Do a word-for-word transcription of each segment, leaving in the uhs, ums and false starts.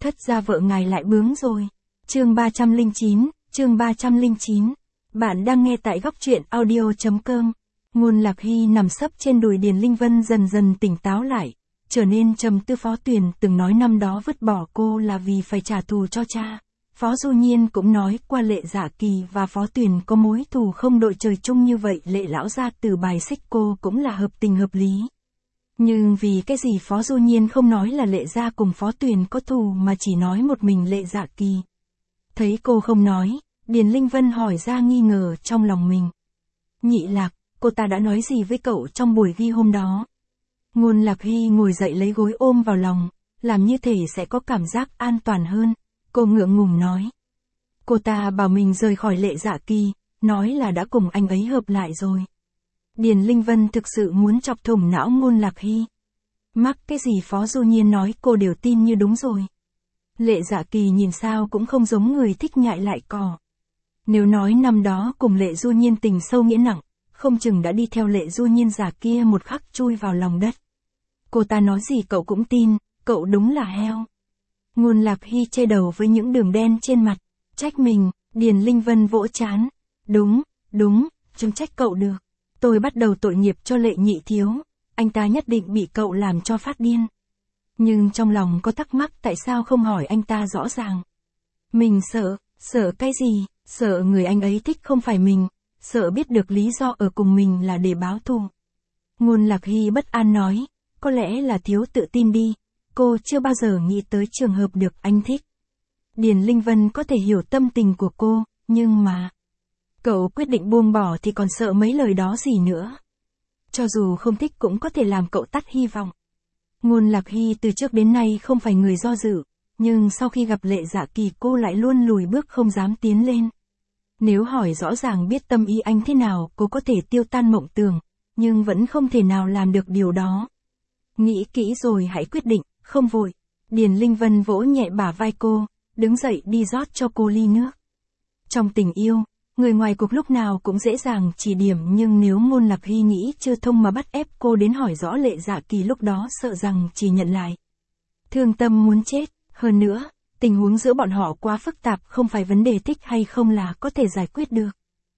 Thất gia vợ ngài lại bướng rồi. Chương ba trăm lẻ chín, chương ba trăm lẻ chín. Bạn đang nghe tại góc truyện audio chấm com. Ngôn Lạc Hy nằm sấp trên đùi Điền Linh Vân dần dần tỉnh táo lại, trở nên trầm tư. Phó Tuyền từng nói năm đó vứt bỏ cô là vì phải trả thù cho cha. Phó Du Nhiên cũng nói qua Lệ Dạ Kỳ và Phó Tuyền có mối thù không đội trời chung như vậy. Lệ lão gia từ bài xích cô cũng là hợp tình hợp lý. Nhưng vì cái gì Phó Du Nhiên không nói là Lệ gia cùng Phó Tuyền có thù mà chỉ nói một mình Lệ Dạ Kỳ. Thấy cô không nói, Điền Linh Vân hỏi ra nghi ngờ trong lòng mình. Nhị Lạc, cô ta đã nói gì với cậu trong buổi ghi hôm đó? Ngôn Lạc Hy ngồi dậy lấy gối ôm vào lòng, làm như thể sẽ có cảm giác an toàn hơn. Cô ngượng ngùng nói. Cô ta bảo mình rời khỏi Lệ Dạ Kỳ, nói là đã cùng anh ấy hợp lại rồi. Điền Linh Vân thực sự muốn chọc thủng não Ngôn Lạc Hy. Mắc cái gì Phó Du Nhiên nói cô đều tin như đúng rồi. Lệ Dạ Kỳ nhìn sao cũng không giống người thích nhại lại cỏ. Nếu nói năm đó cùng Lệ Du Nhiên tình sâu nghĩa nặng, không chừng đã đi theo Lệ Du Nhiên già kia một khắc chui vào lòng đất. Cô ta nói gì cậu cũng tin, cậu đúng là heo. Ngôn Lạc Hy che đầu với những đường đen trên mặt, trách mình. Điền Linh Vân vỗ trán. Đúng, đúng, chẳng trách cậu được. Tôi bắt đầu tội nghiệp cho Lệ nhị thiếu, anh ta nhất định bị cậu làm cho phát điên. Nhưng trong lòng có thắc mắc tại sao không hỏi anh ta rõ ràng. Mình sợ, sợ cái gì, sợ người anh ấy thích không phải mình, sợ biết được lý do ở cùng mình là để báo thù. Ngôn Lạc Hy bất an nói, có lẽ là thiếu tự tin đi, cô chưa bao giờ nghĩ tới trường hợp được anh thích. Điền Linh Vân có thể hiểu tâm tình của cô, nhưng mà... Cậu quyết định buông bỏ thì còn sợ mấy lời đó gì nữa. Cho dù không thích cũng có thể làm cậu tắt hy vọng. Ngôn Lạc Hy từ trước đến nay không phải người do dự, nhưng sau khi gặp Lệ Dạ Kỳ cô lại luôn lùi bước không dám tiến lên. Nếu hỏi rõ ràng biết tâm ý anh thế nào cô có thể tiêu tan mộng tưởng, nhưng vẫn không thể nào làm được điều đó. Nghĩ kỹ rồi hãy quyết định, không vội. Điền Linh Vân vỗ nhẹ bả vai cô, đứng dậy đi rót cho cô ly nước. Trong tình yêu, người ngoài cuộc lúc nào cũng dễ dàng chỉ điểm, nhưng nếu Ngôn Lạc Hy nghĩ chưa thông mà bắt ép cô đến hỏi rõ Lệ Dạ Kỳ lúc đó sợ rằng chỉ nhận lại thương tâm muốn chết. Hơn nữa, tình huống giữa bọn họ quá phức tạp, không phải vấn đề thích hay không là có thể giải quyết được.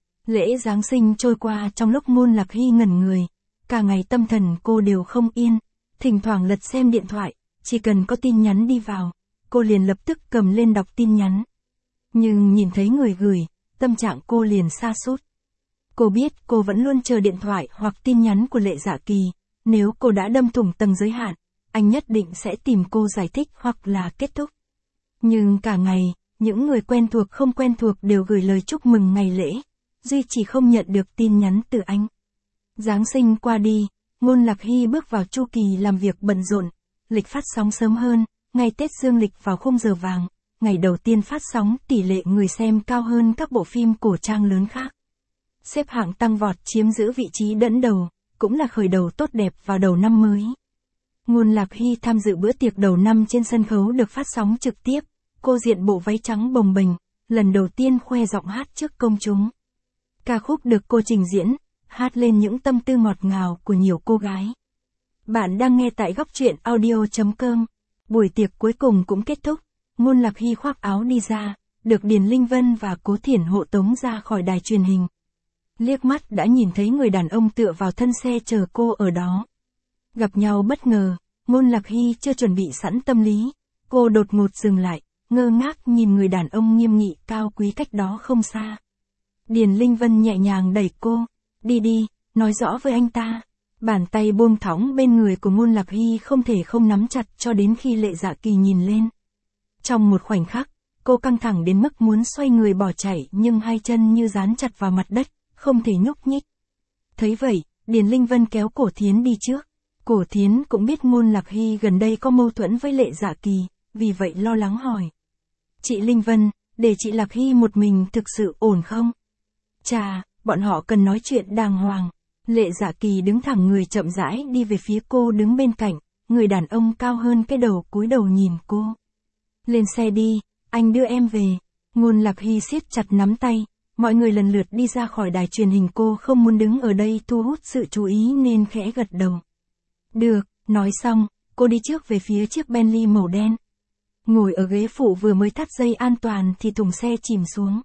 Lễ Giáng sinh trôi qua trong lúc Ngôn Lạc Hy ngẩn người, cả ngày tâm thần cô đều không yên, thỉnh thoảng lật xem điện thoại, chỉ cần có tin nhắn đi vào, cô liền lập tức cầm lên đọc tin nhắn. Nhưng nhìn thấy người gửi, tâm trạng cô liền sa sút. Cô biết cô vẫn luôn chờ điện thoại hoặc tin nhắn của Lệ Dạ Kỳ, nếu cô đã đâm thủng tầng giới hạn, anh nhất định sẽ tìm cô giải thích hoặc là kết thúc. Nhưng cả ngày, những người quen thuộc không quen thuộc đều gửi lời chúc mừng ngày lễ, duy chỉ không nhận được tin nhắn từ anh. Giáng sinh qua đi, Ngôn Lạc Hy bước vào chu kỳ làm việc bận rộn, lịch phát sóng sớm hơn, ngày Tết dương lịch vào khung giờ vàng. Ngày đầu tiên phát sóng tỷ lệ người xem cao hơn các bộ phim cổ trang lớn khác. Xếp hạng tăng vọt chiếm giữ vị trí dẫn đầu, cũng là khởi đầu tốt đẹp vào đầu năm mới. Ngôn Lạc Hy tham dự bữa tiệc đầu năm trên sân khấu được phát sóng trực tiếp, cô diện bộ váy trắng bồng bềnh, lần đầu tiên khoe giọng hát trước công chúng. Ca khúc được cô trình diễn, hát lên những tâm tư ngọt ngào của nhiều cô gái. Bạn đang nghe tại góc truyện audio chấm com. Buổi tiệc cuối cùng cũng kết thúc. Ngôn Lạc Hy khoác áo đi ra, được Điền Linh Vân và Cố Thiển hộ tống ra khỏi đài truyền hình. Liếc mắt đã nhìn thấy người đàn ông tựa vào thân xe chờ cô ở đó. Gặp nhau bất ngờ, Ngôn Lạc Hy chưa chuẩn bị sẵn tâm lý. Cô đột ngột dừng lại, ngơ ngác nhìn người đàn ông nghiêm nghị cao quý cách đó không xa. Điền Linh Vân nhẹ nhàng đẩy cô, đi đi, nói rõ với anh ta. Bàn tay buông thõng bên người của Ngôn Lạc Hy không thể không nắm chặt cho đến khi Lệ Dạ Kỳ nhìn lên. Trong một khoảnh khắc, cô căng thẳng đến mức muốn xoay người bỏ chạy nhưng hai chân như dán chặt vào mặt đất, không thể nhúc nhích. Thấy vậy, Điền Linh Vân kéo Cổ Thiến đi trước. Cổ Thiến cũng biết Ngôn Lạc Hy gần đây có mâu thuẫn với Lệ Dạ Kỳ, vì vậy lo lắng hỏi. Chị Linh Vân, để chị Lạc Hy một mình thực sự ổn không? Chà, bọn họ cần nói chuyện đàng hoàng. Lệ Dạ Kỳ đứng thẳng người chậm rãi đi về phía cô đứng bên cạnh, người đàn ông cao hơn cái đầu cúi đầu nhìn cô. Lên xe đi, anh đưa em về. Ngôn Lạc Hy siết chặt nắm tay, mọi người lần lượt đi ra khỏi đài truyền hình, cô không muốn đứng ở đây thu hút sự chú ý nên khẽ gật đầu. Được, nói xong, cô đi trước về phía chiếc Bentley màu đen. Ngồi ở ghế phụ vừa mới thắt dây an toàn thì thùng xe chìm xuống.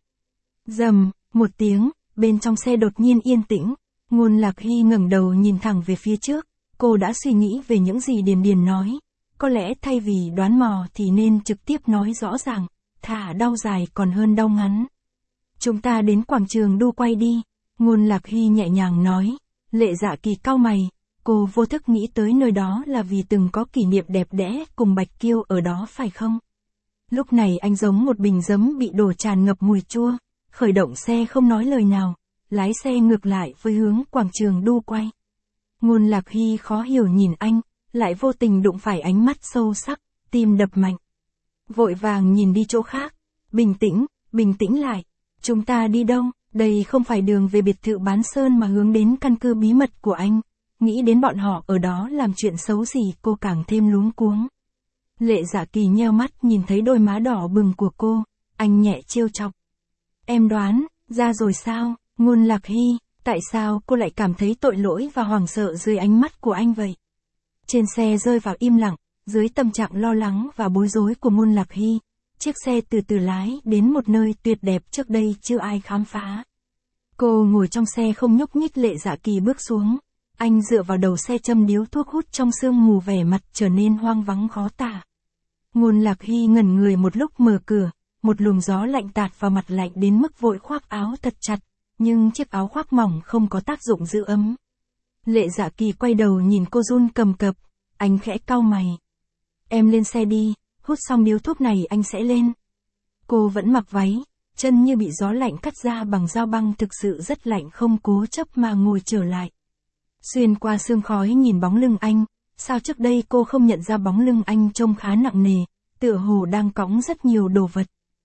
Rầm, một tiếng, bên trong xe đột nhiên yên tĩnh. Ngôn Lạc Hy ngẩng đầu nhìn thẳng về phía trước. Cô đã suy nghĩ về những gì Điền Điền nói. Có lẽ thay vì đoán mò thì nên trực tiếp nói rõ ràng. Thà đau dài còn hơn đau ngắn. Chúng ta đến quảng trường đu quay đi. Ngôn Lạc Hy nhẹ nhàng nói. Lệ Dạ Kỳ cau mày. Cô vô thức nghĩ tới nơi đó là vì từng có kỷ niệm đẹp đẽ cùng Bạch Kiêu ở đó phải không? Lúc này anh giống một bình giấm bị đổ tràn ngập mùi chua. Khởi động xe không nói lời nào. Lái xe ngược lại với hướng quảng trường đu quay. Ngôn Lạc Hy khó hiểu nhìn anh. Lại vô tình đụng phải ánh mắt sâu sắc. Tim đập mạnh. Vội vàng nhìn đi chỗ khác. Bình tĩnh, bình tĩnh lại. Chúng ta đi đâu? Đây không phải đường về biệt thự Bán Sơn mà hướng đến căn cứ bí mật của anh. Nghĩ đến bọn họ ở đó làm chuyện xấu gì cô càng thêm luống cuống. Lệ Dạ Kỳ nheo mắt nhìn thấy đôi má đỏ bừng của cô. Anh nhẹ trêu chọc. Em đoán, ra rồi sao? Ngôn Lạc Hy, tại sao cô lại cảm thấy tội lỗi và hoảng sợ dưới ánh mắt của anh vậy? Trên xe rơi vào im lặng, dưới tâm trạng lo lắng và bối rối của Ngôn Lạc Hy. Chiếc xe từ từ lái đến một nơi tuyệt đẹp trước đây chưa ai khám phá. Cô ngồi trong xe không nhúc nhích. Lệ Dạ Kỳ bước xuống. Anh dựa vào đầu xe châm điếu thuốc hút trong sương mù, vẻ mặt trở nên hoang vắng khó tả. Ngôn Lạc Hy ngẩn người một lúc mở cửa, một luồng gió lạnh tạt vào mặt lạnh đến mức vội khoác áo thật chặt, nhưng chiếc áo khoác mỏng không có tác dụng giữ ấm. Lệ Dạ Kỳ quay đầu nhìn cô run cầm cập, anh khẽ cau mày. Em lên xe đi, hút xong điếu thuốc này anh sẽ lên. Cô vẫn mặc váy, chân như bị gió lạnh cắt ra bằng dao băng, thực sự rất lạnh, không cố chấp mà ngồi trở lại. Xuyên qua sương khói nhìn bóng lưng anh, sao trước đây cô không nhận ra bóng lưng anh trông khá nặng nề, tựa hồ đang cõng rất nhiều đồ vật.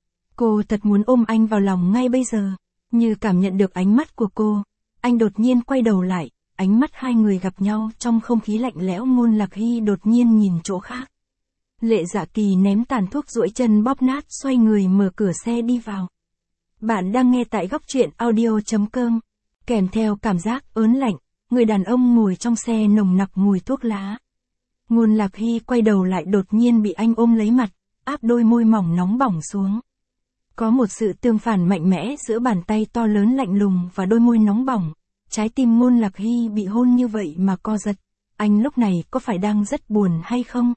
Cô thật muốn ôm anh vào lòng ngay bây giờ, như cảm nhận được ánh mắt của cô. Anh đột nhiên quay đầu lại, ánh mắt hai người gặp nhau trong không khí lạnh lẽo. Ngôn Lạc Hy đột nhiên nhìn chỗ khác. Lệ Dạ Kỳ ném tàn thuốc, duỗi chân bóp nát, xoay người mở cửa xe đi vào. Bạn đang nghe tại góc truyện audio chấm com. Kèm theo cảm giác ớn lạnh, người đàn ông ngồi trong xe nồng nặc mùi thuốc lá. Ngôn Lạc Hy quay đầu lại đột nhiên bị anh ôm lấy mặt, áp đôi môi mỏng nóng bỏng xuống. Có một sự tương phản mạnh mẽ giữa bàn tay to lớn lạnh lùng và đôi môi nóng bỏng. Trái tim Ngôn Lạc Hy bị hôn như vậy mà co giật. Anh lúc này có phải đang rất buồn hay không?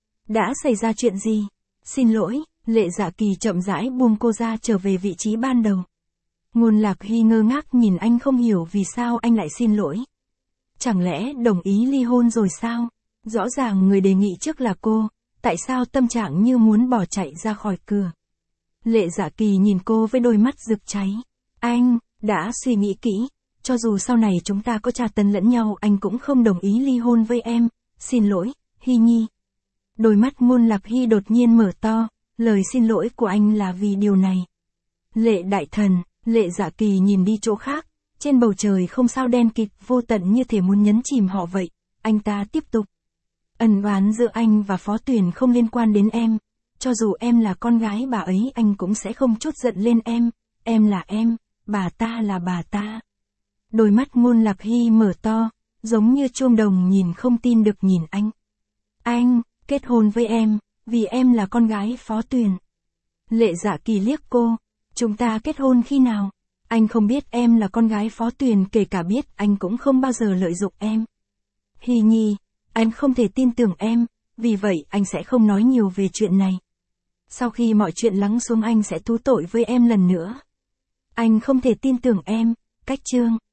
Đã xảy ra chuyện gì? Xin lỗi. Lệ Dạ Kỳ chậm rãi buông cô ra, trở về vị trí ban đầu. Ngôn Lạc Hy ngơ ngác nhìn anh, không hiểu vì sao anh lại xin lỗi. Chẳng lẽ đồng ý ly hôn rồi sao? Rõ ràng người đề nghị trước là cô, tại sao tâm trạng như muốn bỏ chạy ra khỏi cửa? Lệ Dạ Kỳ nhìn cô với đôi mắt rực cháy. Anh, đã suy nghĩ kỹ, cho dù sau này chúng ta có tra tấn lẫn nhau anh cũng không đồng ý ly hôn với em. Xin lỗi, Hy Nhi. Đôi mắt Ngôn Lạc Hy đột nhiên mở to, lời xin lỗi của anh là vì điều này. Lệ đại thần, Lệ Dạ Kỳ nhìn đi chỗ khác, trên bầu trời không sao đen kịt vô tận như thể muốn nhấn chìm họ vậy. Anh ta tiếp tục. Ân oán giữa anh và Phó Tuyền không liên quan đến em, cho dù em là con gái bà ấy anh cũng sẽ không trút giận lên em, em là em, bà ta là bà ta. Đôi mắt Ngôn Lạc Hy mở to, giống như chuông đồng nhìn không tin được nhìn anh. Anh, kết hôn với em, vì em là con gái Phó Tuyền. Lệ Dạ Kỳ liếc cô, chúng ta kết hôn khi nào? Anh không biết em là con gái Phó Tuyền, kể cả biết anh cũng không bao giờ lợi dụng em. Hy Nhi, anh không thể tin tưởng em, vì vậy anh sẽ không nói nhiều về chuyện này. Sau khi mọi chuyện lắng xuống anh sẽ thú tội với em lần nữa. Anh không thể tin tưởng em, cách chương.